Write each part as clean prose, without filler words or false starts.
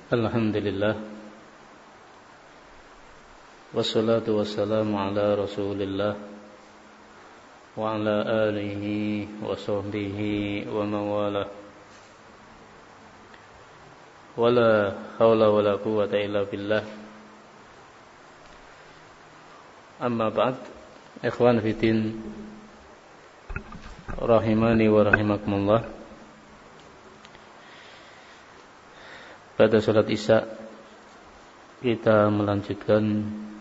Alhamdulillah. Wassalatu wassalamu ala Rasulillah wa ala alihi wa sahbihi wa mawalah. Wala hawla wala quwwata illa billah. Amma ba'd. Ikhwan fiddin rahimani wa rahimakumullah. Pada salat Isya kita melanjutkan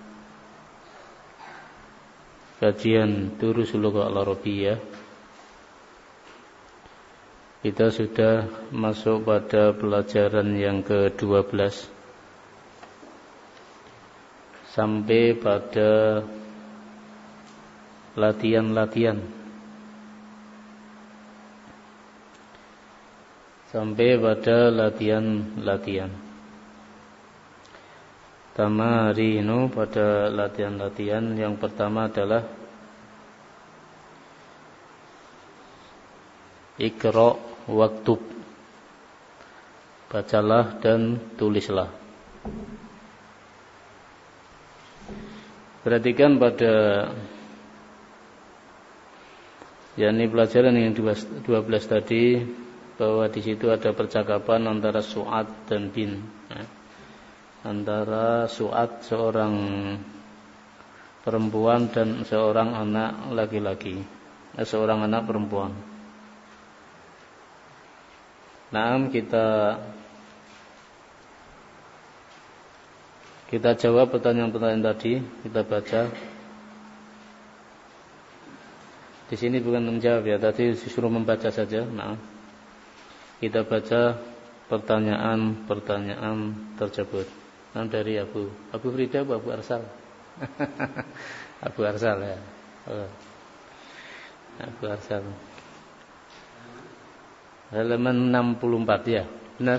kajian Durusul Lughah Al-Arabiyyah. Kita sudah masuk pada pelajaran yang ke-12 sampai pada latihan-latihan. Sampai pada latihan-latihan. Tamarinu pada latihan-latihan yang pertama adalah Iqra waktub. Bacalah dan tulislah. Perhatikan pada yakni pelajaran yang 12 tadi, bahwa di situ ada percakapan antara Su'ad dan Bin, antara Su'ad seorang perempuan dan seorang anak laki-laki, seorang anak perempuan. Nah, kita jawab pertanyaan-pertanyaan tadi, kita baca. Di sini bukan menjawab ya, tadi disuruh membaca saja. Nah, kita baca pertanyaan-pertanyaan tersebut. Nah, dari Abu Frida, Abu Arsal. Abu Arsal ya. Abu Arsal. Halaman 64 ya, benar?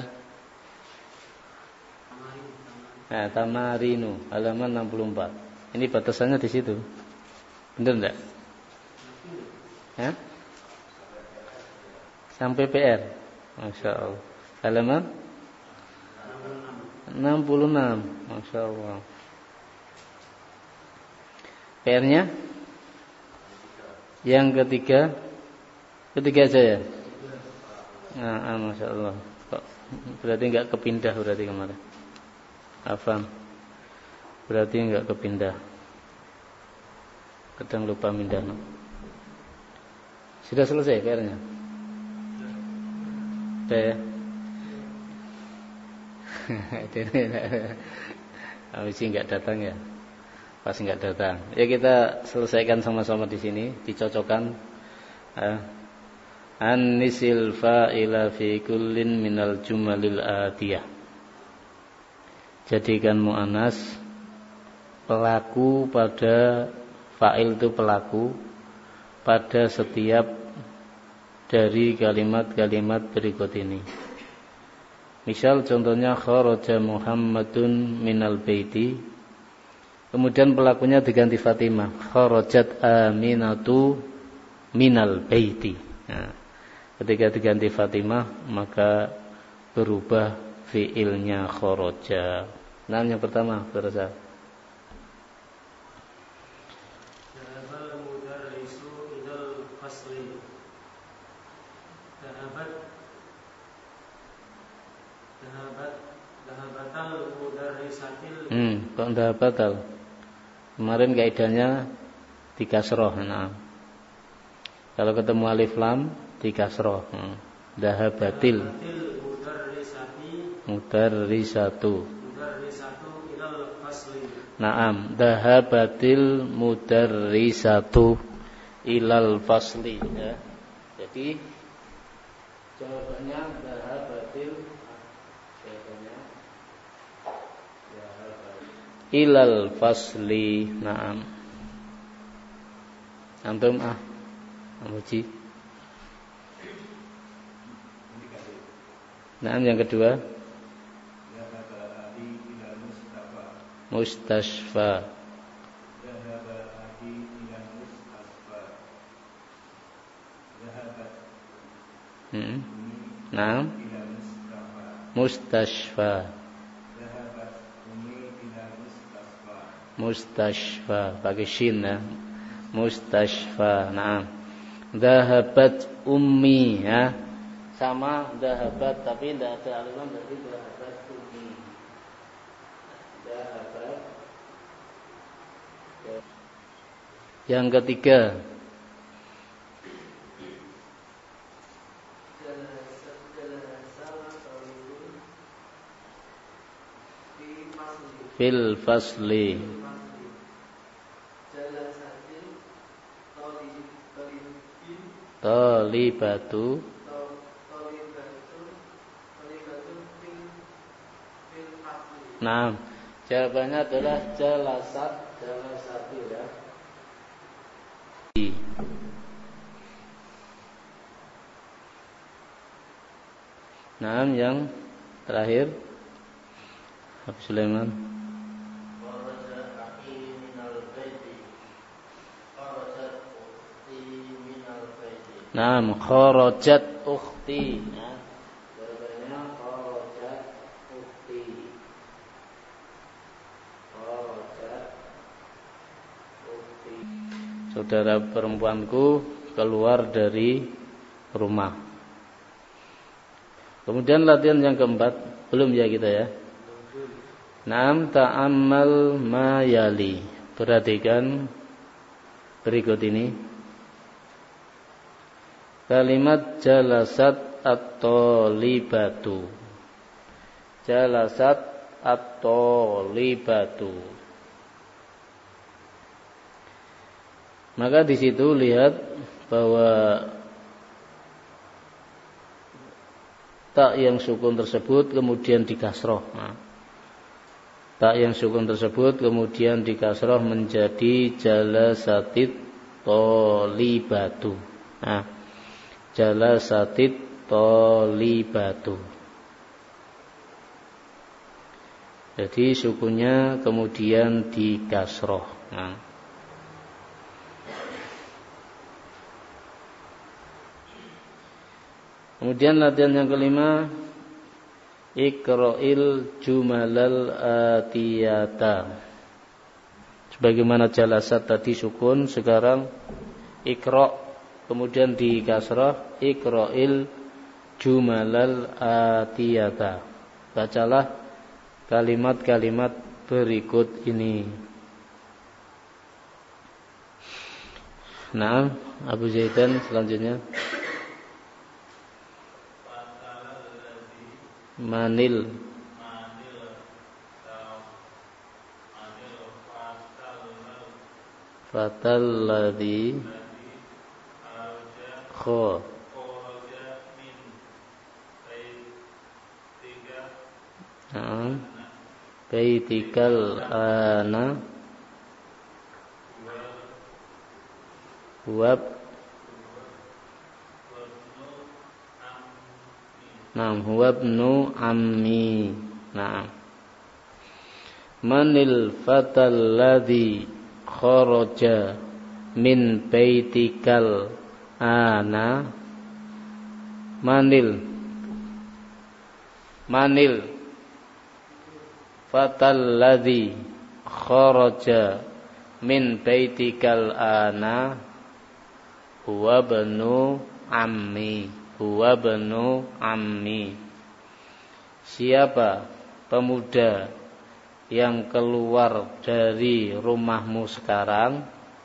Nah, Tamarinu, halaman 64. Ini batasannya di situ. Benar enggak? Ya? Sampai PR. Masya Allah. Halaman 66. Masya Allah. PR-nya yang ketiga aja ya. Nah, Masya Allah. Berarti enggak kepindah berarti kemarin. Afam. Berarti enggak kepindah. Kadang lupa pindah. Sudah selesai PR-nya? Sudah ya? Mesti enggak datang ya? Pas enggak datang. Ya kita selesaikan sama-sama di sini, dicocokkan. An-nisil fa'ila fi kullin minal jumalil atiyah. Jadikan mu'anas pelaku pada fa'il itu pelaku pada setiap dari kalimat-kalimat berikut ini. Misal contohnya kharaja Muhammadun minal baiti. Kemudian pelakunya diganti Fatimah. Kharajat Aminatu minal baiti. Nah, ketika diganti Fatimah maka berubah fiilnya kharaja. Nah, yang pertama berasa kok ndak batal. Kemarin kaidahnya di kasroh. Nah, kalau ketemu alif lam di kasroh. Dahabatil mudarrisatu. Naam, dahabatil mudarrisatu ilal fasli ya. Jadi jawabannya dahabatil ilal fasli. Naam. Antum Amuji. Naam, yang kedua Mustashfa. Naam. Mustashfa. Mustashfa pakai shin ya. Mustashfa. Naam. Dhahabat ummi ya. Sama dhahabat tapi tidak ada aliran dari dhahabat ummi. Dhahabat. Yang ketiga fil fasli talibatu. Nah, jawabannya adalah jalasatu ya. Nah, yang terakhir Abu Sulaiman. Naam, kharajat ukhti. Nah, jawabannya kharajat ukhti. Kharajat ukhti. Saudara perempuanku keluar dari rumah. Kemudian latihan yang keempat, belum ya kita ya. Naam, ta'ammal ma yali. Perhatikan berikut ini. Kalimat jalasat at-talibatu. Jalasat at-talibatu. Maka di situ lihat bahwa tak yang sukun tersebut kemudian dikasroh. Nah, tak yang sukun tersebut kemudian dikasroh menjadi jalasatit talibatu. Nah, jalasatit talibatu. Jadi sukunya kemudian dikasroh. Nah. Kemudian latihan yang kelima, iqra'il jumalal atiyata. Sebagaimana jalasat tadi sukun, sekarang iqra' kemudian di kasrah, iqra'il jumalal atiyata. Bacalah kalimat-kalimat berikut ini. Nah, Abu Zaidan selanjutnya. Manil fatal ladhi kho baitikal ana wab Naam, huwa ibnu ammi. Naam. Manil fatal ladzi kharaja min baitikal ana. Manil fatal ladzi kharaja min baitikal ana huwa ibnu ammi. Huwa banu ammi. Siapa pemuda yang keluar dari rumahmu sekarang?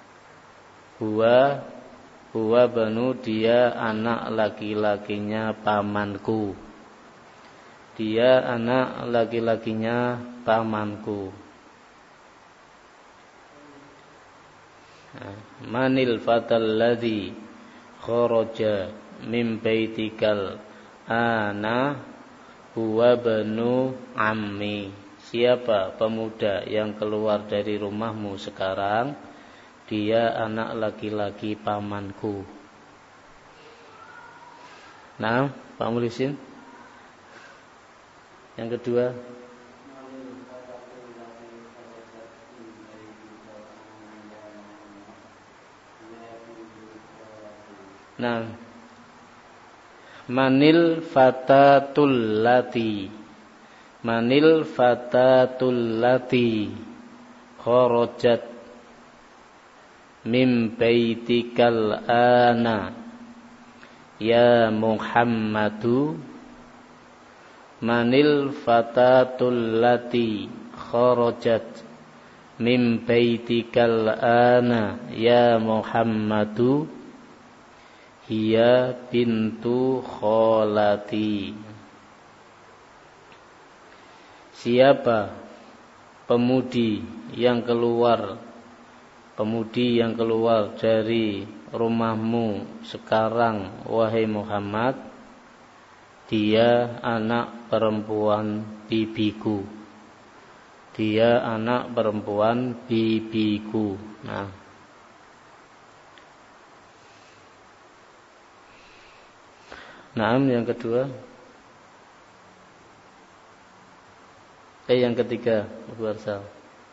Huwa banu, dia anak laki-lakinya pamanku. Dia anak laki-lakinya pamanku. Manil fatal ladzi kharaja min baitikal ana huwa banu ammi. Siapa pemuda yang keluar dari rumahmu sekarang? Dia anak laki-laki pamanku. Nah, Pak Mulisin. Yang kedua, nah, manil fatatul lati kharajat min baitikal ana ya Muhammadu manil fatatul lati kharajat min baitikal ana ya Muhammadu hiya bintu kholati. Siapa pemudi yang keluar dari rumahmu sekarang wahai Muhammad, dia anak perempuan bibiku. Dia anak perempuan bibiku. Nah, yang kedua. Yang ketiga, Abu Arsal.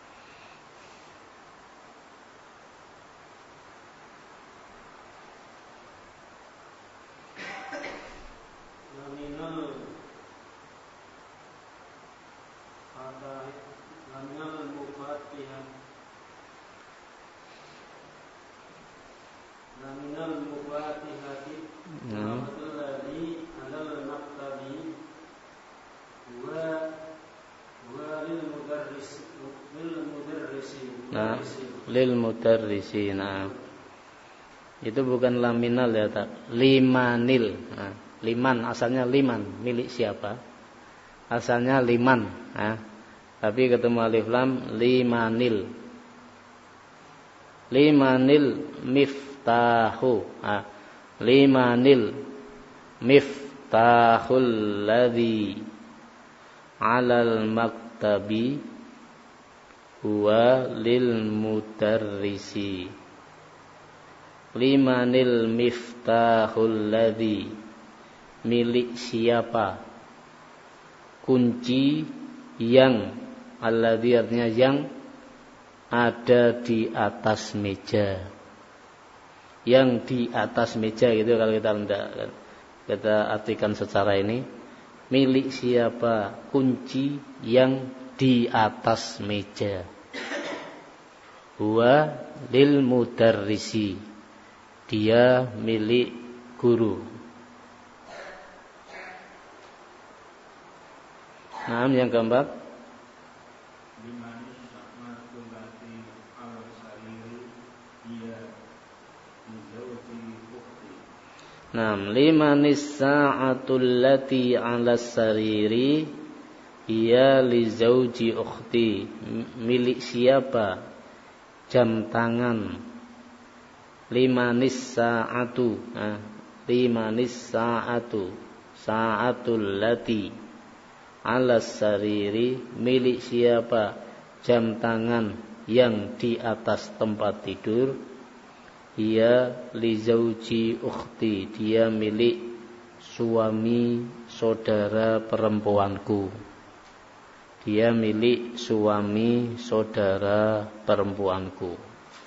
Lil mudarrisina. Itu bukan laminal ya, tak. Limanil. Liman asalnya liman, milik siapa? Asalnya liman, tapi ketemu alif lam limanil. Limanil miftahu. Limanil miftahul ladzi 'alal maktabi huwa lil mudarrisi. Limanil miftahul ladzi, milik siapa kunci yang, alladzi artinya yang, ada di atas meja. Yang di atas meja gitu kalau kita artikan secara ini, milik siapa kunci yang di atas meja. Huwa lil mudarrisi, dia milik guru. Nah, yang keempat. Limanis sa'atul lati 'ala sariri hiya li zauji ukhti, milik siapa jam tangan. Limanis sa'atu, limanis sa'atu, sa'atul lati 'ala sariri, milik siapa jam tangan yang di atas tempat tidur. Hiya li zauji ukhti, dia milik suami saudara perempuanku. Dia milik suami saudara perempuanku.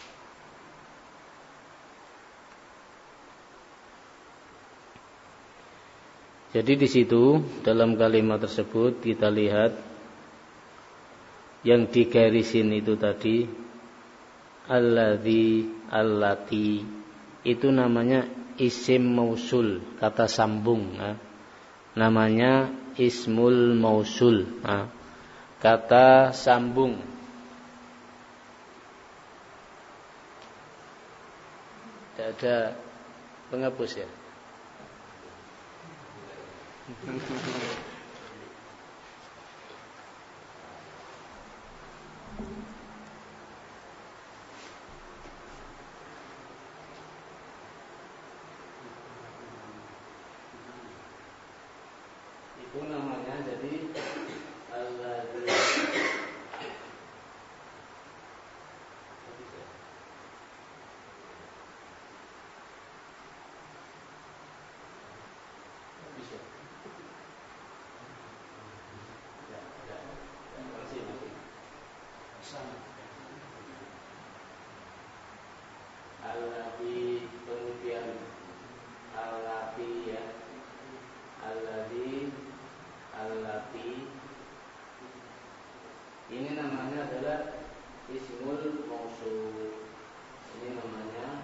Jadi di situ dalam kalimat tersebut kita lihat yang digarisin itu tadi alladzi, allati, itu namanya isim mausul, kata sambung. Namanya ismul mausul, kata sambung. Tidak ada penghapus ya. Itu namanya jadi alladzi. Alladzi, kemudian allati ya. Alladzi, allati. Ini namanya adalah ismul mausul. Ini namanya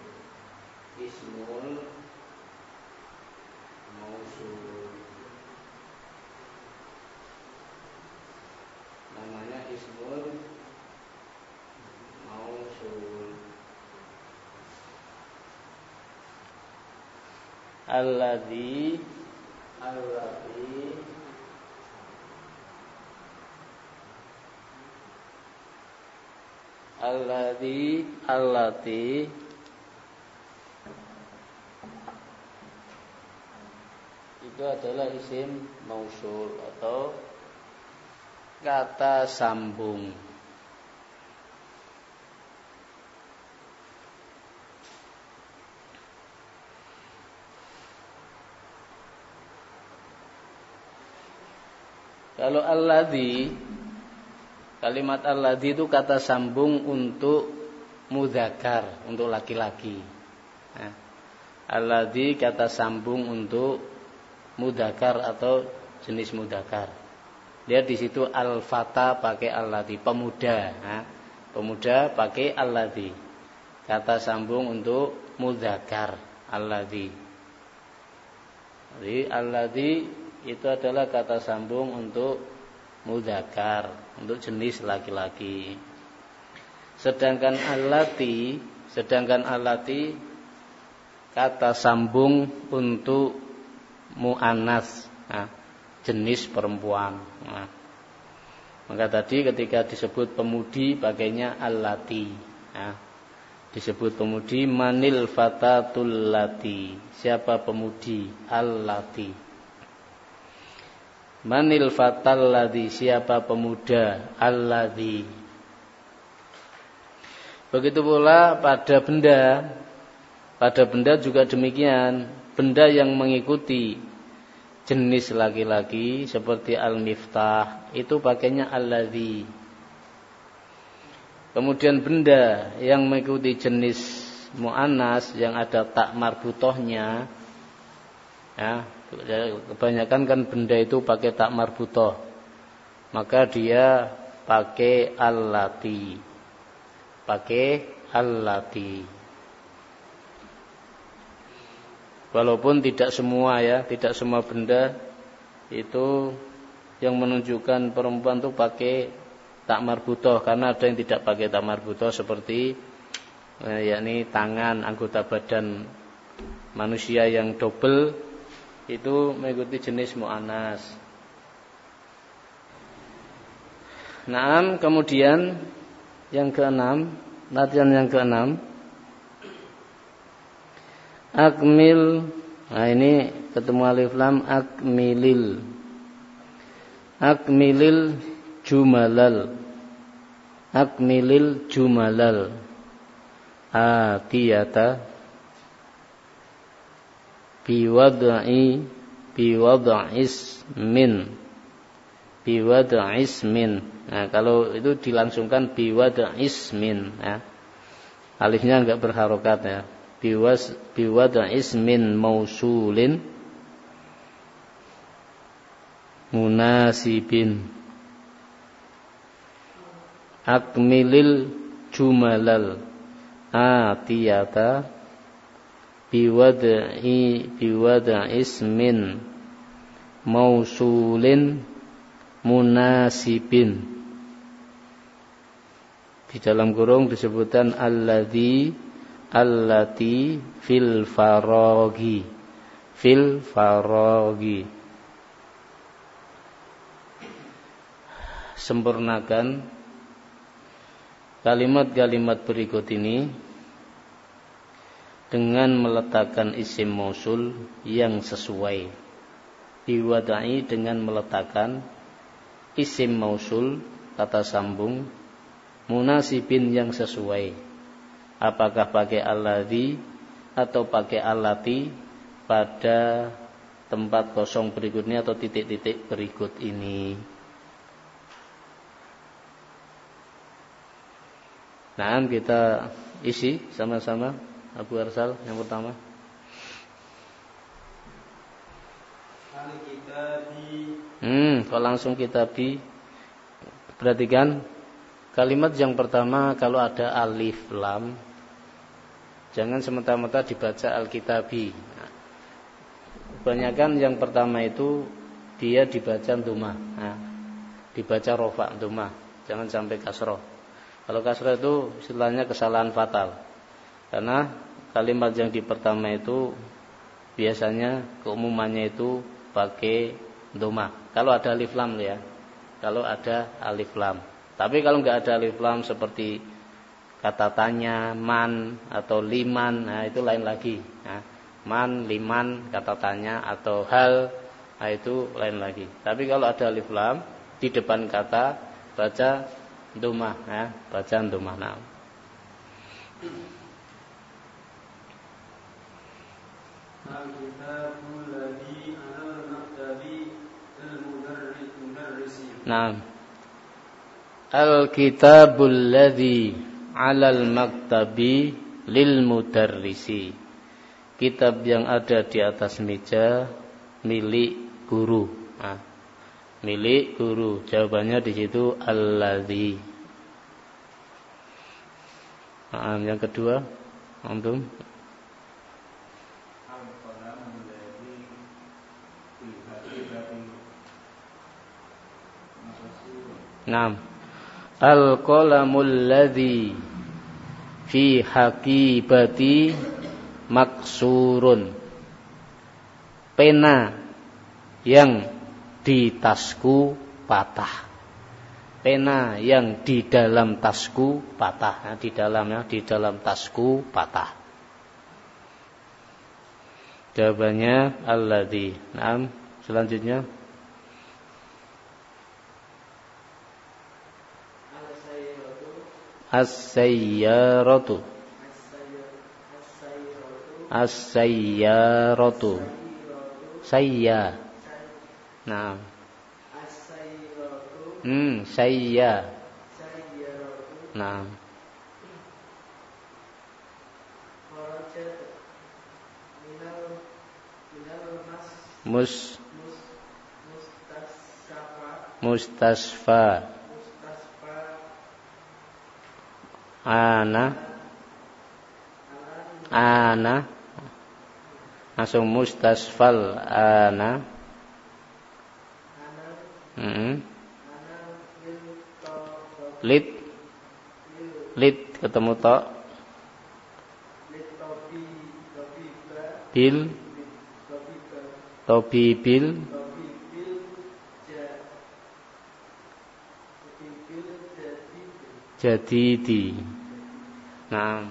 ismul mausul. Namanya ismul mausul. Alladzi allati itu adalah isim mausul atau kata sambung. Kalau alladzi, kalimat alladzi itu kata sambung untuk mudzakkar, untuk laki-laki. Nah, alladzi kata sambung untuk mudzakkar atau jenis mudzakkar. Lihat di situ al-fata pakai alladzi, pemuda. Nah, pemuda pakai alladzi. Kata sambung untuk mudzakkar, alladzi. Jadi alladzi itu adalah kata sambung untuk mudzakkar, untuk jenis laki-laki. Sedangkan allati kata sambung untuk muannas, nah, jenis perempuan. Nah, maka tadi ketika disebut pemudi pakainya allati. Nah, disebut pemudi manil fatatul lati. Siapa pemudi? Allati. Manil fatal ladzi, siapa pemuda? Alladzi. Begitu pula pada benda. Pada benda juga demikian. Benda yang mengikuti jenis laki-laki seperti al-miftah itu pakainya alladzi. Kemudian benda yang mengikuti jenis muannas yang ada tak marbutohnya, ya, kebanyakan kan benda itu pakai tak marbutoh, maka dia pakai allati. Walaupun tidak semua ya, tidak semua benda itu yang menunjukkan perempuan itu pakai tak marbutoh, karena ada yang tidak pakai tak marbutoh seperti yakni tangan, anggota badan manusia yang double itu mengikuti jenis mu'annas. Naam, kemudian yang keenam, latihan yang keenam, akmil. Nah, ini ketemu alif lam, akmilil jumalal atiyata biwad'ismin. Nah, kalau itu dilangsungkan biwad'ismin, ya. Alifnya enggak berharokat, ya. Biwad'ismin mausulin munasibin. Akmilil jumalal atiyata biwad'ismin mausulin munasibin. Di dalam kurung disebutkan allati fil faraghi. Sempurnakan kalimat-kalimat berikut ini dengan meletakkan isim mausul yang sesuai. Diwadai dengan meletakkan isim mausul kata sambung munasibin yang sesuai. Apakah pakai alladzi atau pakai allati pada tempat kosong berikutnya atau titik-titik berikut ini. Nah, kita isi sama-sama. Abu Arsal yang pertama. Al-kitabi. Kalau langsung kitabi, perhatikan Kalimat yang pertama kalau ada alif lam, jangan semata-mata dibaca al-kitabi. Kebanyakan yang pertama itu dia dibaca dhamma, dibaca rofa dhamma, jangan sampai kasroh. Kalau kasroh itu istilahnya kesalahan fatal, karena kalimat yang di pertama itu biasanya keumumannya itu pakai dhamma. Kalau ada alif lam ya, kalau ada alif lam. Tapi kalau nggak ada alif lam seperti kata tanya, man atau liman, nah itu lain lagi. Nah, man, liman, kata tanya atau hal, nah itu lain lagi. Tapi kalau ada alif lam di depan kata, baca dhamma, ya, baca dhamma. Nah. Nah, al-kitabul ladzi 'alal maktabi lil mudarrisi. Kitab yang ada di atas meja milik guru. Nah, milik guru. Jawabannya di situ alladzi. Nah, yang kedua, antum. Naam. Al-qalamul ladzi fi haqibati maksurun. Pena yang di tasku patah. Pena yang di dalam tasku patah. Di dalam tasku patah. Jawabannya alladzi. Naam. Selanjutnya. As-sayyaratu. As-sayyaratu. Sayya. Nah. Sayya. Nah. Mustasfa. Ana langsung mustasfal ana. Lit ketemu to bil tobi bil jadidi. Nah,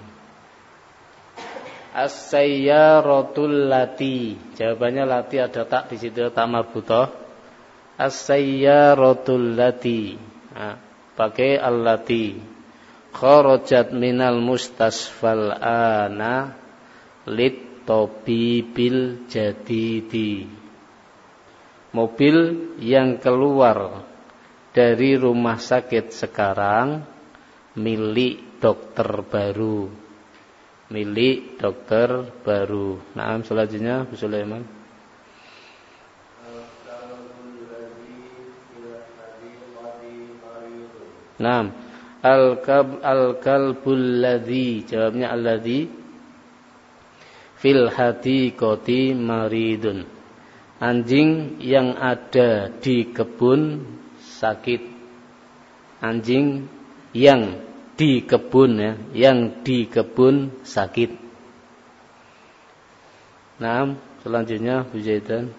as-sayyaratul lati. Jawabannya lati ada tak di situ, tak marbutah. As-sayyaratul lati. Nah, pakai allati. Kharajat minal mustasfal ana lit tabibil jadidi. Mobil yang keluar dari rumah sakit sekarang milik dokter baru. Milik dokter baru. Nah, selanjutnya Bu Sulaiman. Naam. Al-kalbul ladzi. Jawabnya alladzi fil hadiqati maridun. Anjing yang ada di kebun sakit. Anjing yang di kebun ya, yang di kebun sakit. Nah, selanjutnya Bu Zaidan.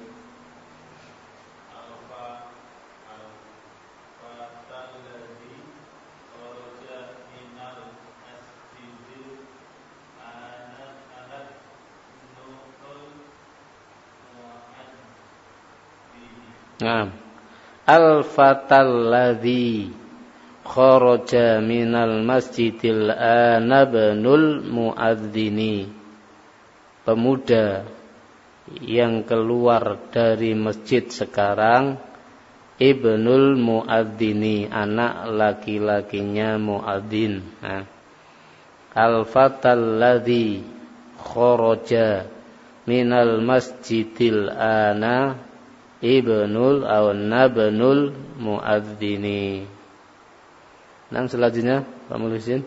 Nah, al-fatal ladzi kharaja minal masjidil anabnul muadzini. Pemuda yang keluar dari masjid sekarang ibnul muadzini, anak laki-lakinya muadzin. Nah, al-fatal ladzi kharaja minal masjidil ana ibnul aw nabnul muadzini. Nah, selanjutnya Pak Mulusin.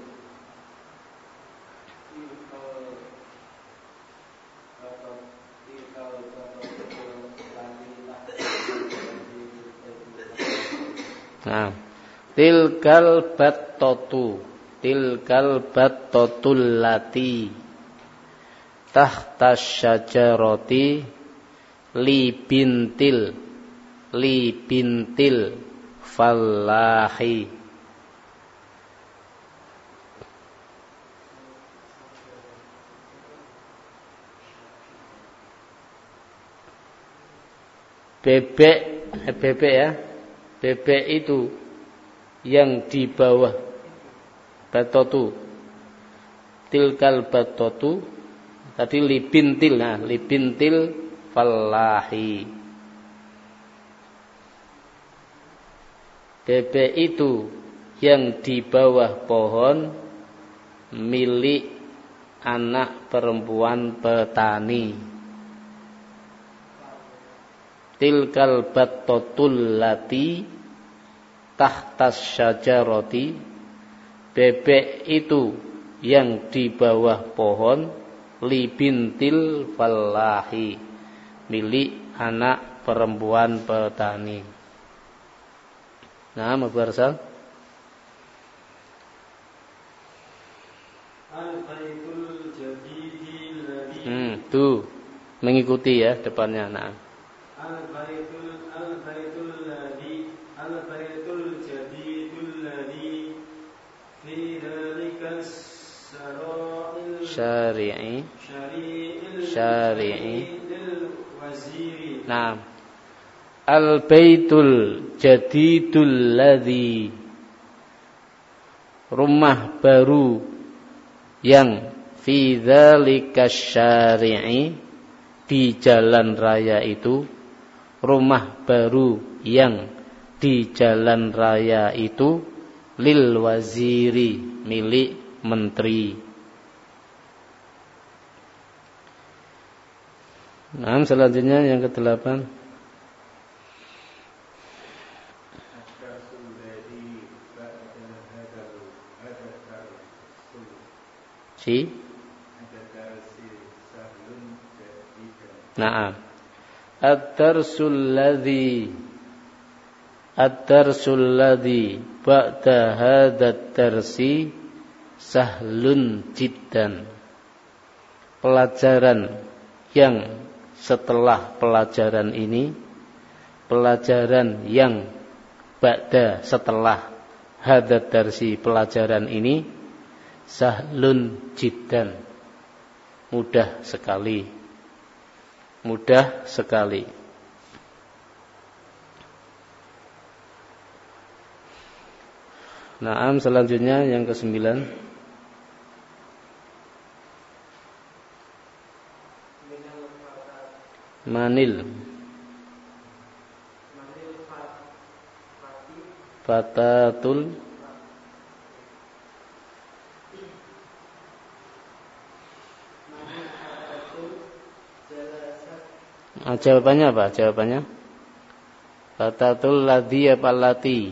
Nah, tilkal battotul lati tahta syajarati li bintil fallahi. Bebek ya. Bebek itu yang di bawah batotu. Tilkal batotu tadi libintil. Nah, libintil fallahi. Bebek itu yang di bawah pohon milik anak perempuan petani. Tilkal battotul lati tahtas syajarati. Bebek itu yang di bawah pohon libintil fallahi, milik anak perempuan petani. Nah, Abu Arsal. Al-baitul jadidil ladzi. Tuh mengikuti ya depannya. Nah. Al-baitul jadidul ladzi fi dzalika syari'i lil waziri. Nah, al-baitul jadidul ladzi, rumah baru yang fi dzalika syari'i, di jalan raya itu, rumah baru yang di jalan raya itu, lil waziri, milik menteri. Nah, selanjutnya yang ke-8. Nah, ad-darsul ladzi ba'da hadzal darsi sahlun jiddan. Pelajaran yang setelah pelajaran ini, pelajaran yang ba'da setelah hadzal darsi, pelajaran ini, sahlun jiddan, mudah sekali. Mudah sekali. Naam, selanjutnya yang ke-9. Manil fatatul jawabannya apa? Jawabannya fatatul ladzi apa lati?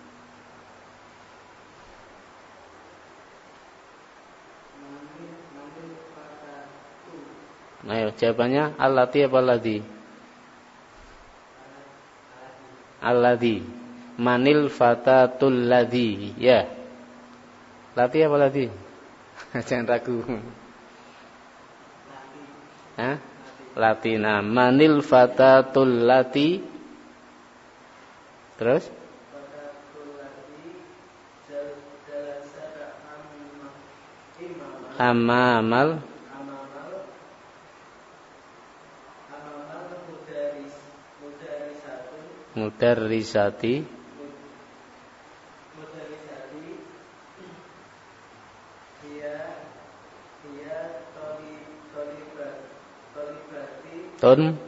Ayo, jawabannya allati apa ladzi? Alladzi. Manil fatatul ladzi. Ya. Lati apa ladzi? Jangan ragu. Hah? Latina. Manil fatatul lati. Terus? Amamal mudarrisati ton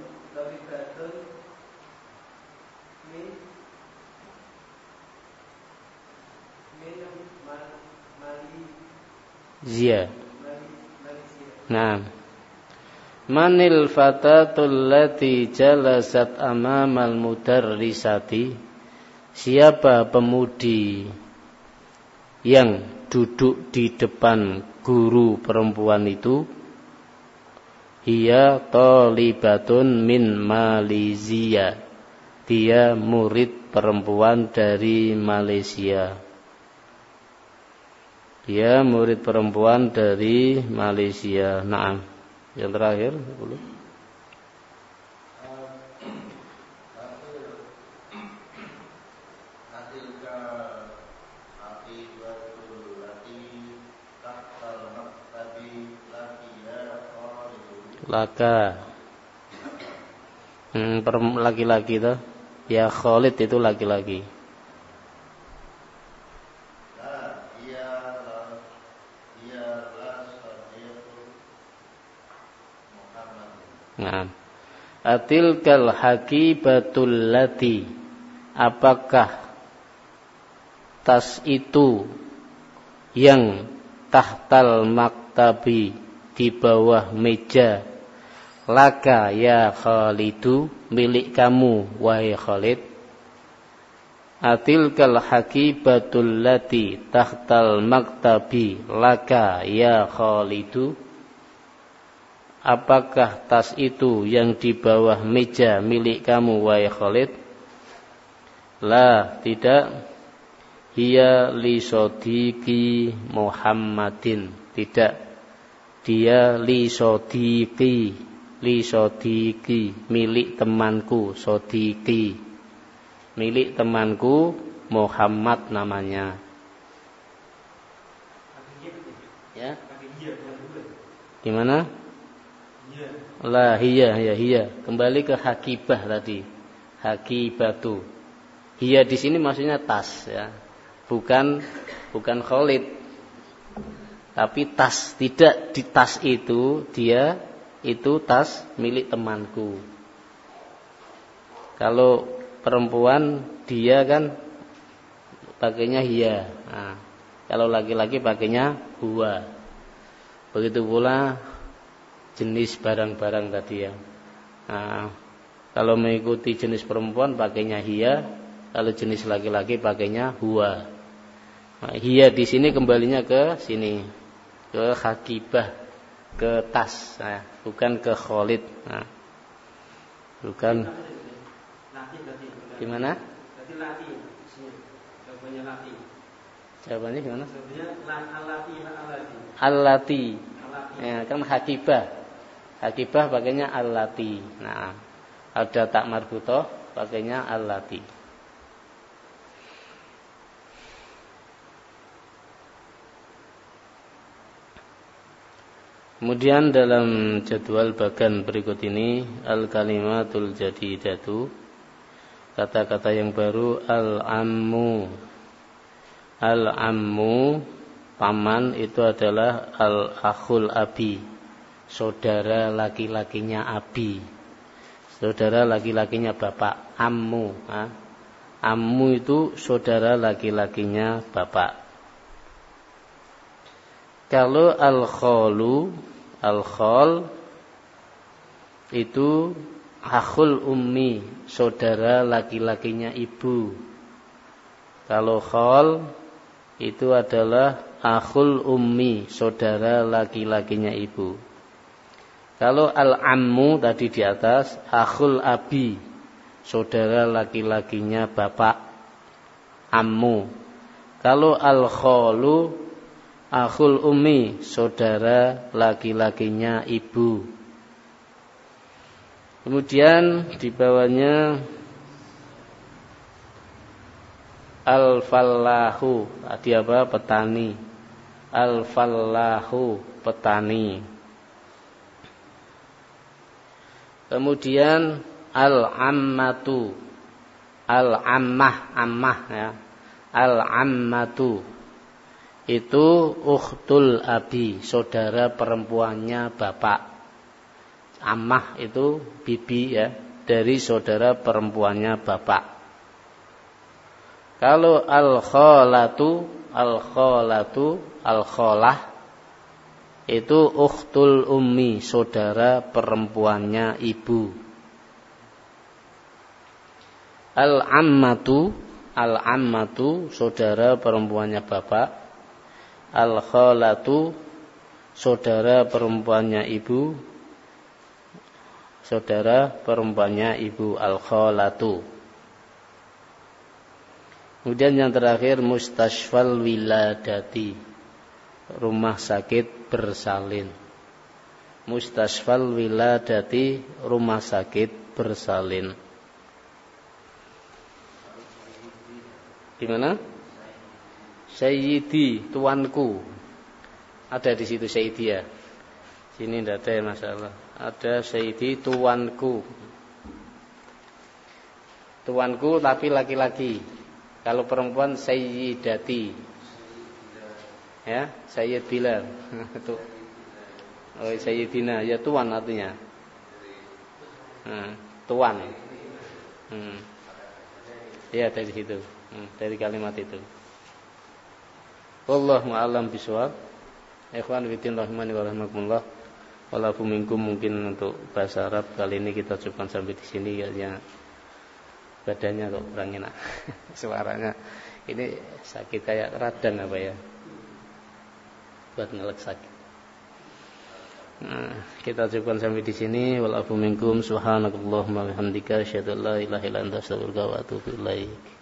zia. Nah, manil fatatul lati jalasat amamal mudarrisati. Siapa pemudi yang duduk di depan guru perempuan itu, hiya thalibatun min Malaysia, dia murid perempuan dari Malaysia. Dia murid perempuan dari Malaysia. Naam. Yang terakhir 10. Laka. Laki-laki itu. Ya Khalid itu laki-laki. Nah, atilkal hakibatul lati, apakah tas itu yang tahtal maktabi, di bawah meja, laka ya Khalidu, milik kamu wahai Khalid. Atilkal hakibatul lati tahtal maktabi, laka ya Khalidu, apakah tas itu yang di bawah meja milik kamu wahai Khalid? La, tidak. Hiya li sodiki Muhammadin, tidak. Dia li sodiki, milik temanku, sodiki, milik temanku Muhammad namanya. Ya. Gimana? La hiya. Kembali ke hakibah tadi. Hakibatu. Hiya di sini maksudnya tas, ya. Bukan Khalid. Tapi tas, tidak di tas itu, dia itu tas milik temanku. Kalau perempuan dia kan pakainya hiya. Nah, kalau laki-laki pakainya huwa. Begitu pula jenis barang-barang tadi ya. Nah, kalau mengikuti jenis perempuan pakainya hiya, kalau jenis laki-laki pakainya huwa. Nah, hiya di sini kembalinya ke sini, ke hakibah, ke tas, nah, bukan ke Khalid. Nah, bukan. Gimana? Jawabannya gimana? Allati. Ya, kan hakibah. Hakibah pakainya allati. Nah, ada tak marbutoh pakainya allati. Kemudian dalam jadwal bagan berikut ini, al-kalimatul jadidatu, kata-kata yang baru, al-ammu. Al-ammu, paman itu adalah al-akhul abi, saudara laki-lakinya abi, saudara laki-lakinya bapak. Ammu, ammu itu saudara laki-lakinya bapak. Kalau al-khalu, al-khal itu akhul ummi, saudara laki-lakinya ibu. Kalau khal itu adalah akhul ummi, saudara laki-lakinya ibu. Kalau al-ammu tadi di atas, akhul abi, saudara laki-lakinya bapak, ammu. Kalau al-khalu, akhul ummi, saudara laki-lakinya ibu. Kemudian di bawahnya al-fallahu, tadi apa? Petani. Al-fallahu, petani. Kemudian al-ammatu, al-ammah, ammah ya. Al-ammatu itu ukhtul abi, saudara perempuannya bapak. Ammah itu bibi ya, dari saudara perempuannya bapak. Kalau al-khalatu, al-khalah itu ukhtul ummi, saudara perempuannya ibu. Al-ammatu, saudara perempuannya bapak. Al-khalatu saudara perempuannya ibu. Saudara perempuannya ibu, al-khalatu. Kemudian yang terakhir mustashfal wiladati, rumah sakit bersalin. Mustashfal wiladati, rumah sakit bersalin. Gimana? Sayyidi, tuanku. Ada di situ Sayyidi ya. Sini tidak ada masalah. Ada Sayyidi, tuanku. Tuanku tapi laki-laki. Kalau perempuan Sayyidati. Ya, Sayyid Bilal. Oh, Sayyidina, ya tuan artinya. Tuan. Ya dari situ. Dari kalimat itu. Wallahu a'lam bishawab. Ikhwan fillah rahimani wa rahimakumullah. Walaupun minkum mungkin untuk bahasa Arab kali ini kita cukupkan sampai di sini ya. Badannya kok kurang enak. Suaranya ini sakit kayak radang apa ya? Buat ngelek sakit. Nah, kita cukupkan sampai di sini. Walaupun minkum subhanakallahumma wa bihamdika asyhadu an la ilaha illa anta astaghfiruka wa atubu ilaik.